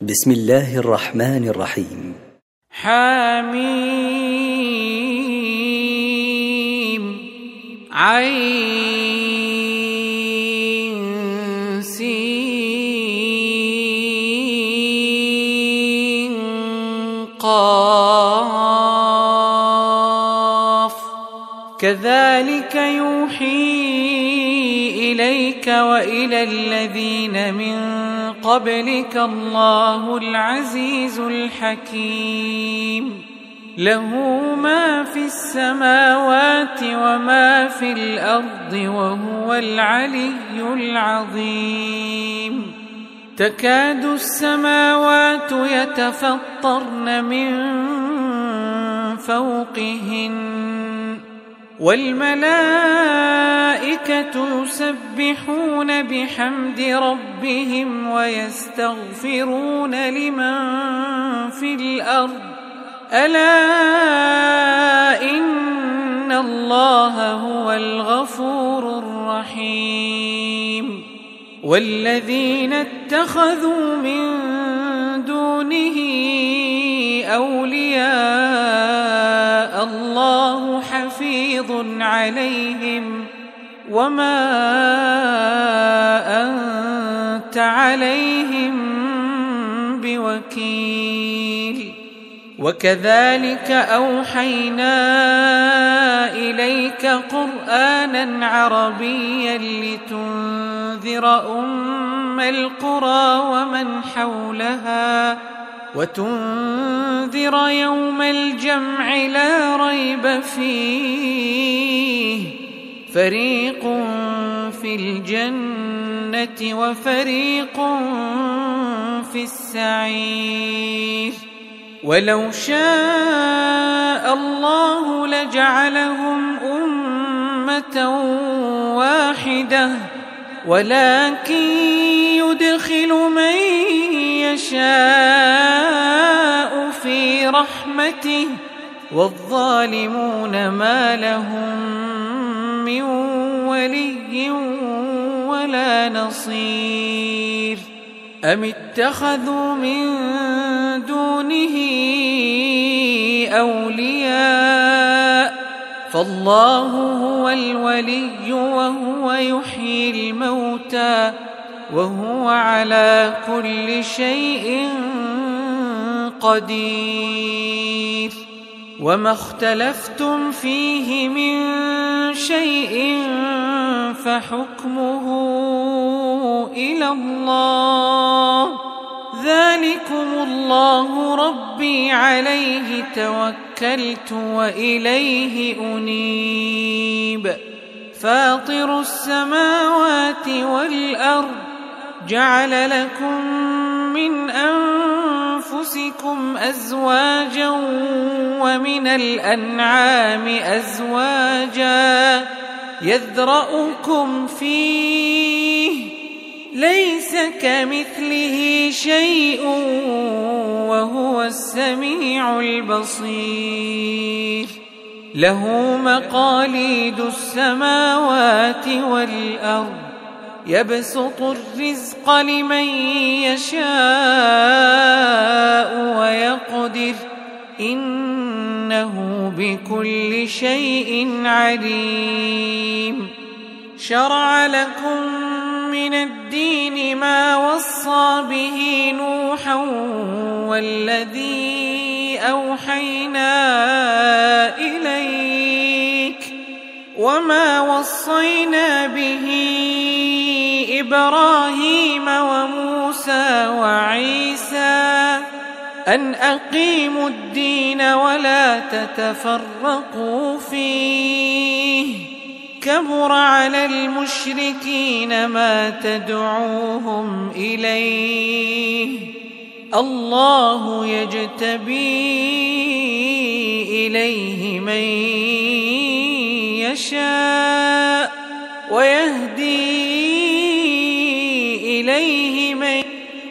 بسم الله الرحمن الرحيم. حميم عين سين قاف كذلك يوحي إليك وإلى الذين من قبلك الله العزيز الحكيم له ما في السماوات وما في الأرض وهو العلي العظيم تكاد السماوات يتفطرن من فوقهن والملائكة يسبحون بحمد ربهم ويستغفرون لمن في الأرض ألا إن الله هو الغفور الرحيم والذين اتخذوا من دونه أولياء الله حفيظ عليهم وما أنت عليهم بوكيل وكذلك أوحينا إليك قرآنا عربيا لتنذر أم القرى ومن حولها وتنذر يوم الجمع لا ريب فيه فريق في الجنة وفريق في السعير ولو شاء الله لجعلهم أمة واحدة ولكن يدخل من يشاء في رحمته والظالمون ما لهم من ولي ولا نصير أم اتخذوا من دونه أولياء فالله هو الولي وهو يحيي الموتى وهو على كل شيء قدير وما اختلفتم فيه من شيء فحكمه إلى الله ذلكم الله ربي عليه توكلت وإليه أنيب فاطر السماوات والأرض جعل لكم من أنفسكم أزواجا ومن الأنعام أزواجا يذرأكم فيه ليس كمثله شيء وهو السميع البصير له مقاليد السماوات والأرض يبسط الرزق لمن يشاء ويقدر إنه بكل شيء عليم شرع لكم من الدين ما وصى به نوحا والذي أوحينا إليك وما وصينا به إبراهيم وموسى وعيسى أن أقيموا الدين ولا تتفرقوا فيه كبر على المشركين ما تدعوهم إليه الله يجتبي إليه من يشاء ويهدي إليه من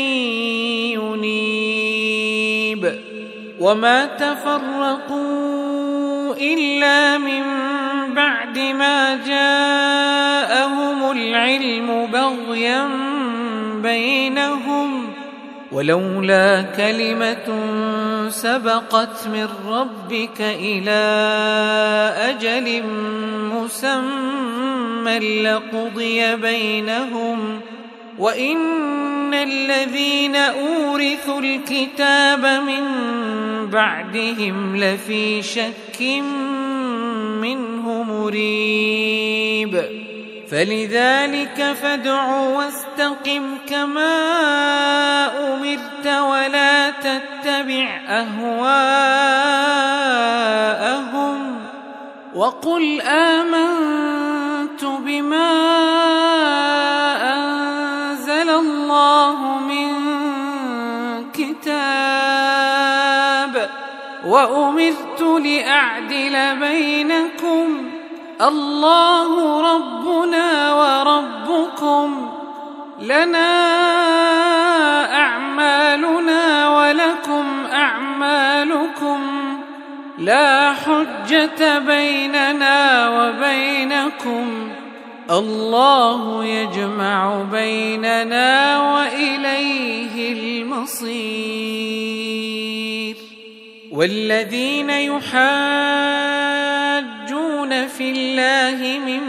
ينيب وما تفرقوا إلا من بعد ما جاءهم العلم بغيا بينهم ولولا كلمة سبقت من ربك إلى أجل مسمى لقضي بينهم وإن الذين أورثوا الكتاب من بعدهم لفي شك منه مريب فلذلك فادع واستقم كما أمرت ولا تتبع أهواءهم وقل آمنت بما أنزل الله من كتاب وأمرت لأعدل بينكم الله ربنا وربكم لنا أعمالنا ولكم أعمالكم لا حجة بيننا وبينكم الله يجمع بيننا وإليه المصير والذين يحاجون في الله من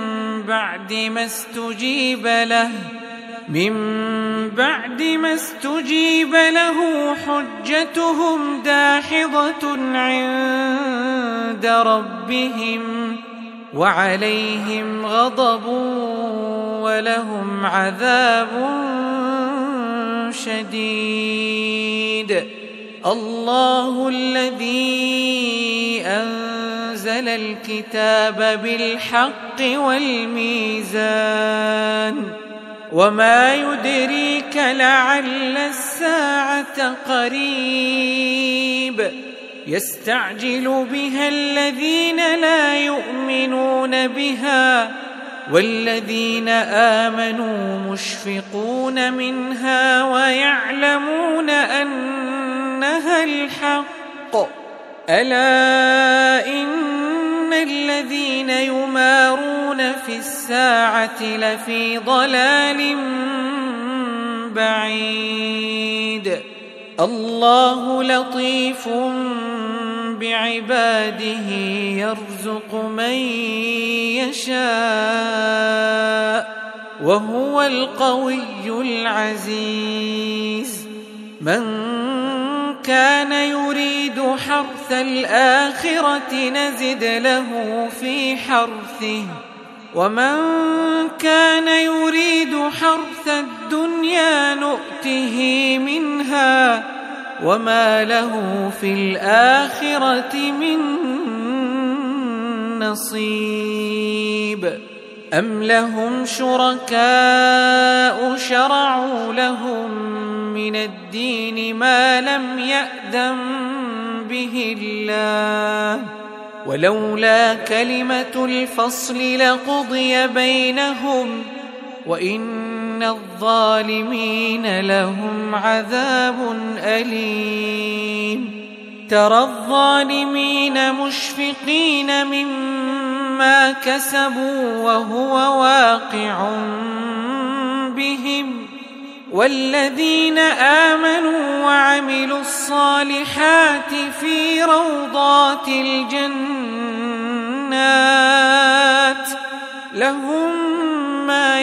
بعد ما استجيب له حجتهم داحضة عند ربهم وعليهم غضب ولهم عذاب شديد الله الذي أنزل الكتاب بالحق والميزان وما يدريك لعل الساعة قريب يستعجل بها الذين لا يؤمنون بها والذين آمنوا مشفقون منها ويعلمون أنها الحق ألا إن الذين يمارون في الساعة لفي ضلال بعيد الله لطيف بعباده يرزق من يشاء وهو القوي العزيز من كان يريد حرث الآخرة نزد له في حرثه ومن كان يريد حرث الدنيا نؤته منها وما له في الآخرة من نصيب أم لهم شركاء شرعوا لهم من الدين ما لم يأذن به الله ولولا كلمة الفصل لقضي بينهم وإن الظالمين لهم عذاب أليم ترى الظالمين مشفقين مما كسبوا وهو واقع بهم والذين آمنوا وعملوا الصالحات في روضات الجنات لهم ما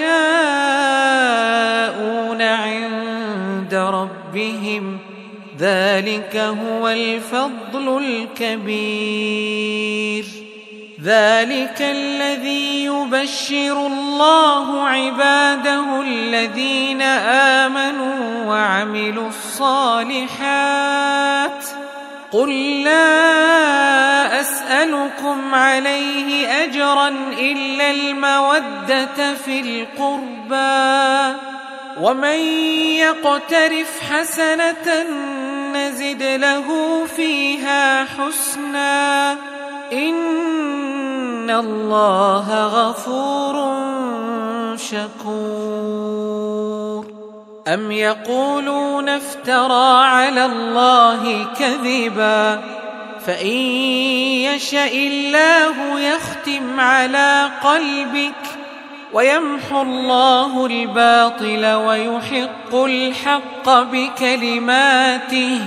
يشاءون عند ربهم ذلك هو الفضل الكبير ذلك الذي يبشر الله عباده الذين آمنوا وعملوا الصالحات قل لا أسألكم عليه أجرا إلا المودة في القربى ومن يقترف حسنة نزد له فيها حسنا إن الله غفور شكور أم يقولون افترى على الله كذبا فإن يشاء الله يختم على قلبك ويمحو الله الباطل ويحق الحق بكلماته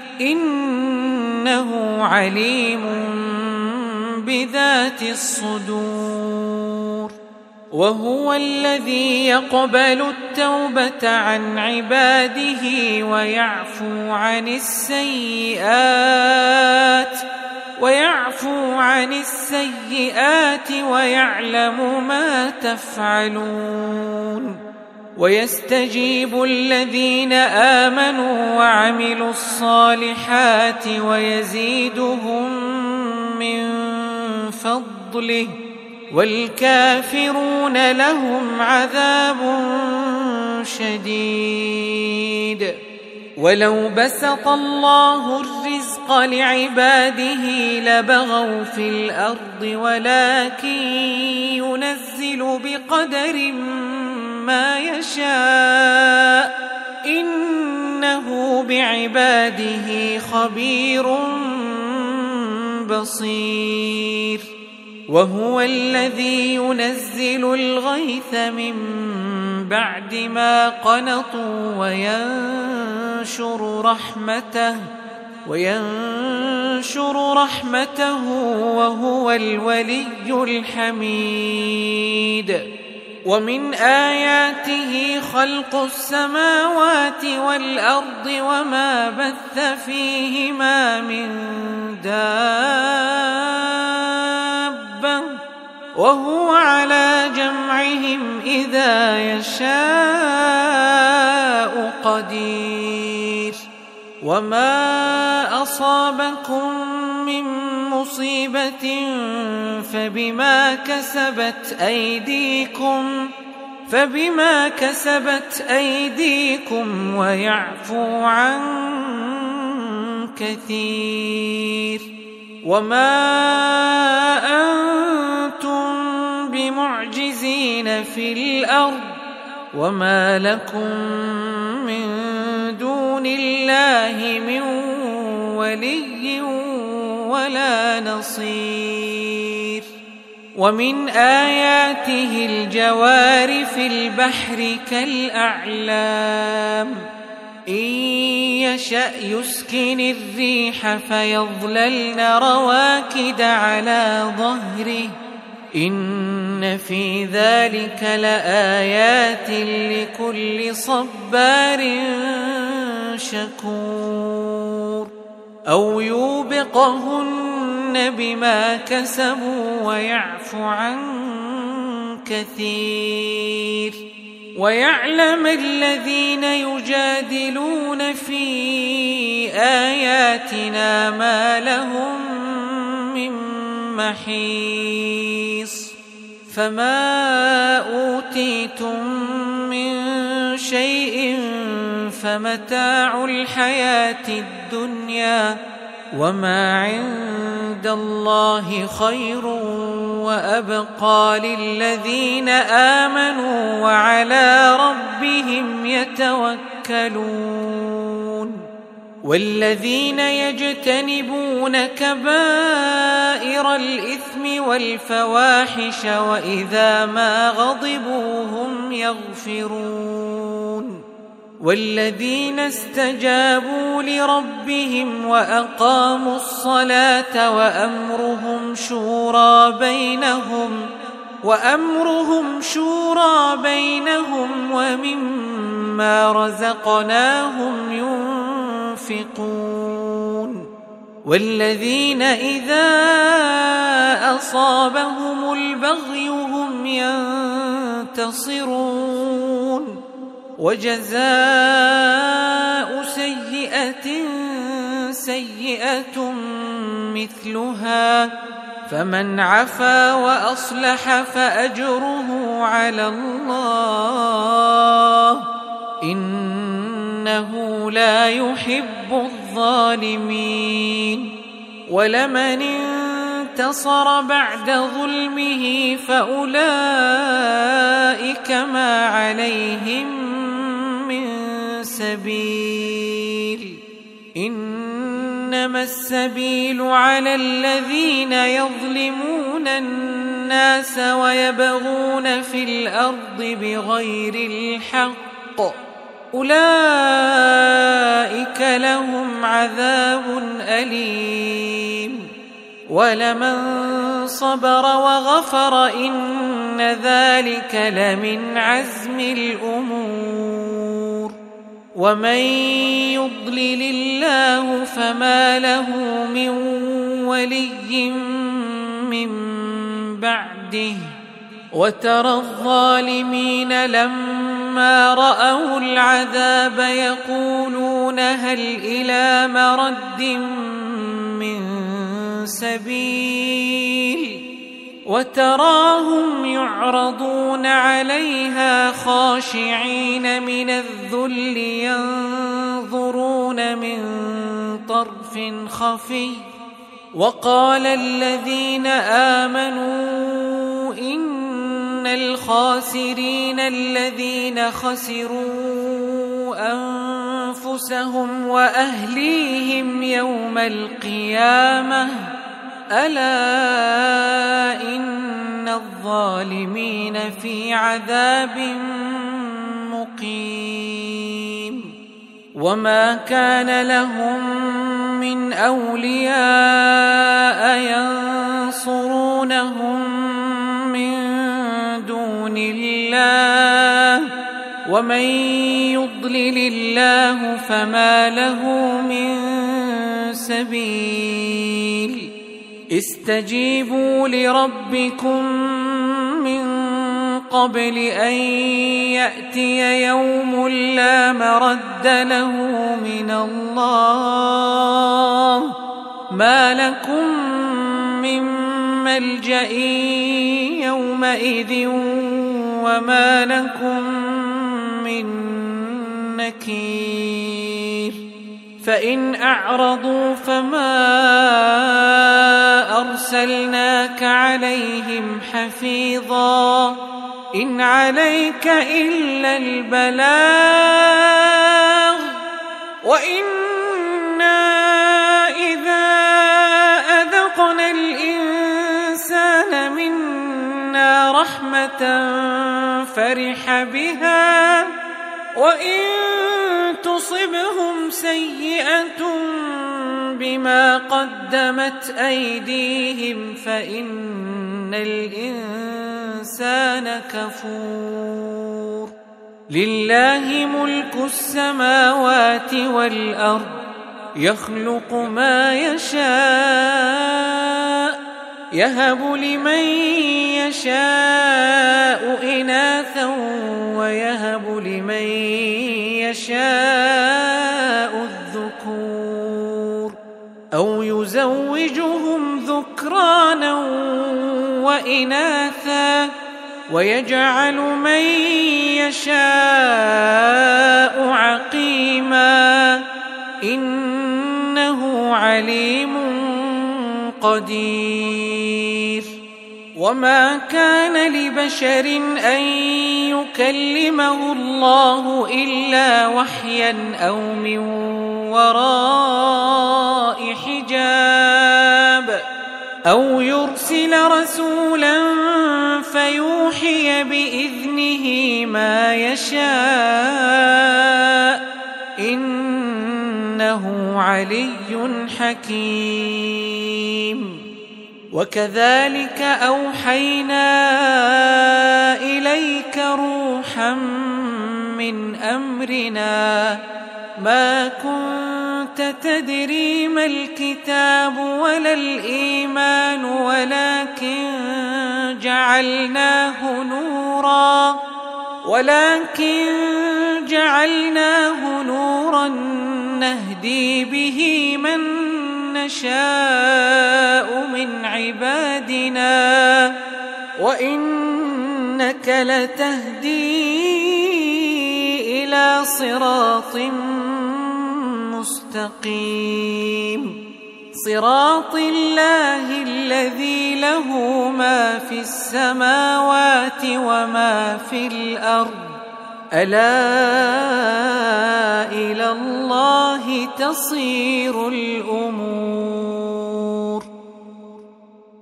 إنه عليم بذات الصدور وهو الذي يقبل التوبة عن عباده ويعفو عن السيئات ويعلم ما تفعلون ويستجيب الذين آمنوا وعملوا الصالحات ويزيدهم من فضله والكافرون لهم عذاب شديد ولو بسط الله الرزق لعباده لبغوا في الأرض ولكن ينزل بقدر ما يشاء إنه بعباده خبير بصير وهو الذي ينزل الغيث من بعد ما قنطوا وينشر رحمته وهو الولي الحميد ومن آياته خلق السماوات والأرض وما بث فيهما من دابة وهو على جمعهم إذا يشاء قدير وما أصابكم من مصيبة فبما كسبت أيديكم ويعفو عن كثير وما أنتم بمعجزين في الأرض وما لكم من دون الله من ولي ولا نصير ومن آياته الجوار في البحر كالأعلام إن يشأ يسكن الريح فيظللن رواكد على ظهره إن في ذلك لآيات لكل صبار شكور أو يوبقهن بما كسبوا ويعفو عن كثير ويعلم الذين يجادلون في آياتنا ما لهم من محيص فما أوتيتم من شيء فمتاع الحياة الدنيا وما عند الله خير وأبقى للذين آمنوا وعلى ربهم يتوكلون والذين يجتنبون كبائر الإثم والفواحش وإذا ما غضبوا هم يغفرون والذين استجابوا لربهم وأقاموا الصلاة وأمرهم شورى بينهم ومما رزقناهم ينفقون والذين إذا أصابهم البغي هم ينتصرون وجزاء سيئة مثلها فمن عفا وأصلح فأجره على الله إنه لا يحب الظالمين ولمن انتصر بعد ظلمه فأولئك ما عليهم من سبيل إنما السبيل على الذين يظلمون الناس الناس ويبغون في الأرض بغير الحق أولئك لهم عذاب أليم ولمن صبر وغفر إن ذلك لمن عزم الأمور ومن يضلل الله فما له من ولي من بعده وترى الظالمين لما رأوا العذاب يقولون هل إلى مرد من سبيل وتراهم يعرضون عليها خاشعين من الذل ينظرون من طرف خفي وقال الذين آمنوا إن الخاسرين الذين خسروا أنفسهم وأهليهم يوم القيامة ألا إن الظالمين في عذاب مقيم وما كان لهم من أولياء ينصرونهم من دون الله ومن يضلل الله فما له من سبيل استجيبوا لربكم من قبل أن يأتي يوم لا مرد له من الله ما لكم من ملجأ يومئذ وما لكم من نكير فإن أعرضوا فما أرسلناك عليهم حفيظا إن عليك إلا البلاغ وإنا إذا أذقنا الإنسان منا رحمة فرح بها وإن تصبهم سيئة بما قدمت أيديهم فإن الإنسان كفور لله ملك السماوات والأرض يخلق ما يشاء يهب لمن يشاء إناثا ويهب لمن يشاء الذكور أو يزوجهم ذكرانا وإناثا ويجعل من يشاء عقيما إنه عليم قدير وما كان لبشر أن يكلمه الله إلا وحيا أو من وراء حجاب أو يرسل رسولا فيوحي بإذنه ما يشاء إنه علي حكيم وكذلك أوحينا إليك روحا من أمرنا ما كنت تدري ما الكتاب ولا الإيمان ولكن جعلناه نورا نهدي به من نشاء من عبادنا وإنك لتهدي إلى صراط مستقيم صراط الله الذي له ما في السماوات وما في الأرض ألا إلى الله تصير الأمور